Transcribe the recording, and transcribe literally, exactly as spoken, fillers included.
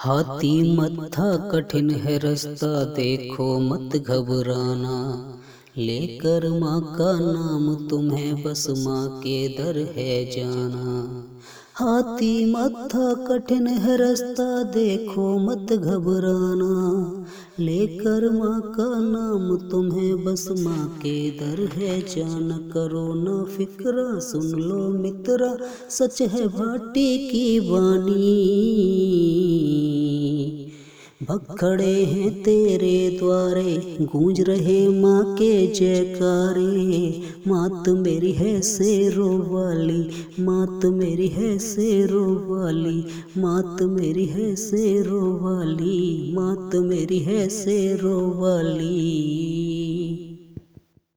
हाथी मत्था कठिन है रास्ता, देखो मत घबराना। लेकर माँ का नाम तुम्हें बस माँ के दर है जाना। हाथी मत्था कठिन है रास्ता, देखो मत घबराना। लेकर माँ का नाम तुम्हें बस माँ के दर है जाना। करो ना फिक्रा, सुन लो मित्रा, सच है भाटी की वाणी। भक्त खड़े हैं तेरे द्वारे, गूंज रहे माँ के जयकारे। मात मेरी है शेरों वाली, मात मेरी है शेरों वाली, मात मेरी है शेरों वाली, मात मेरी है शेरों वाली।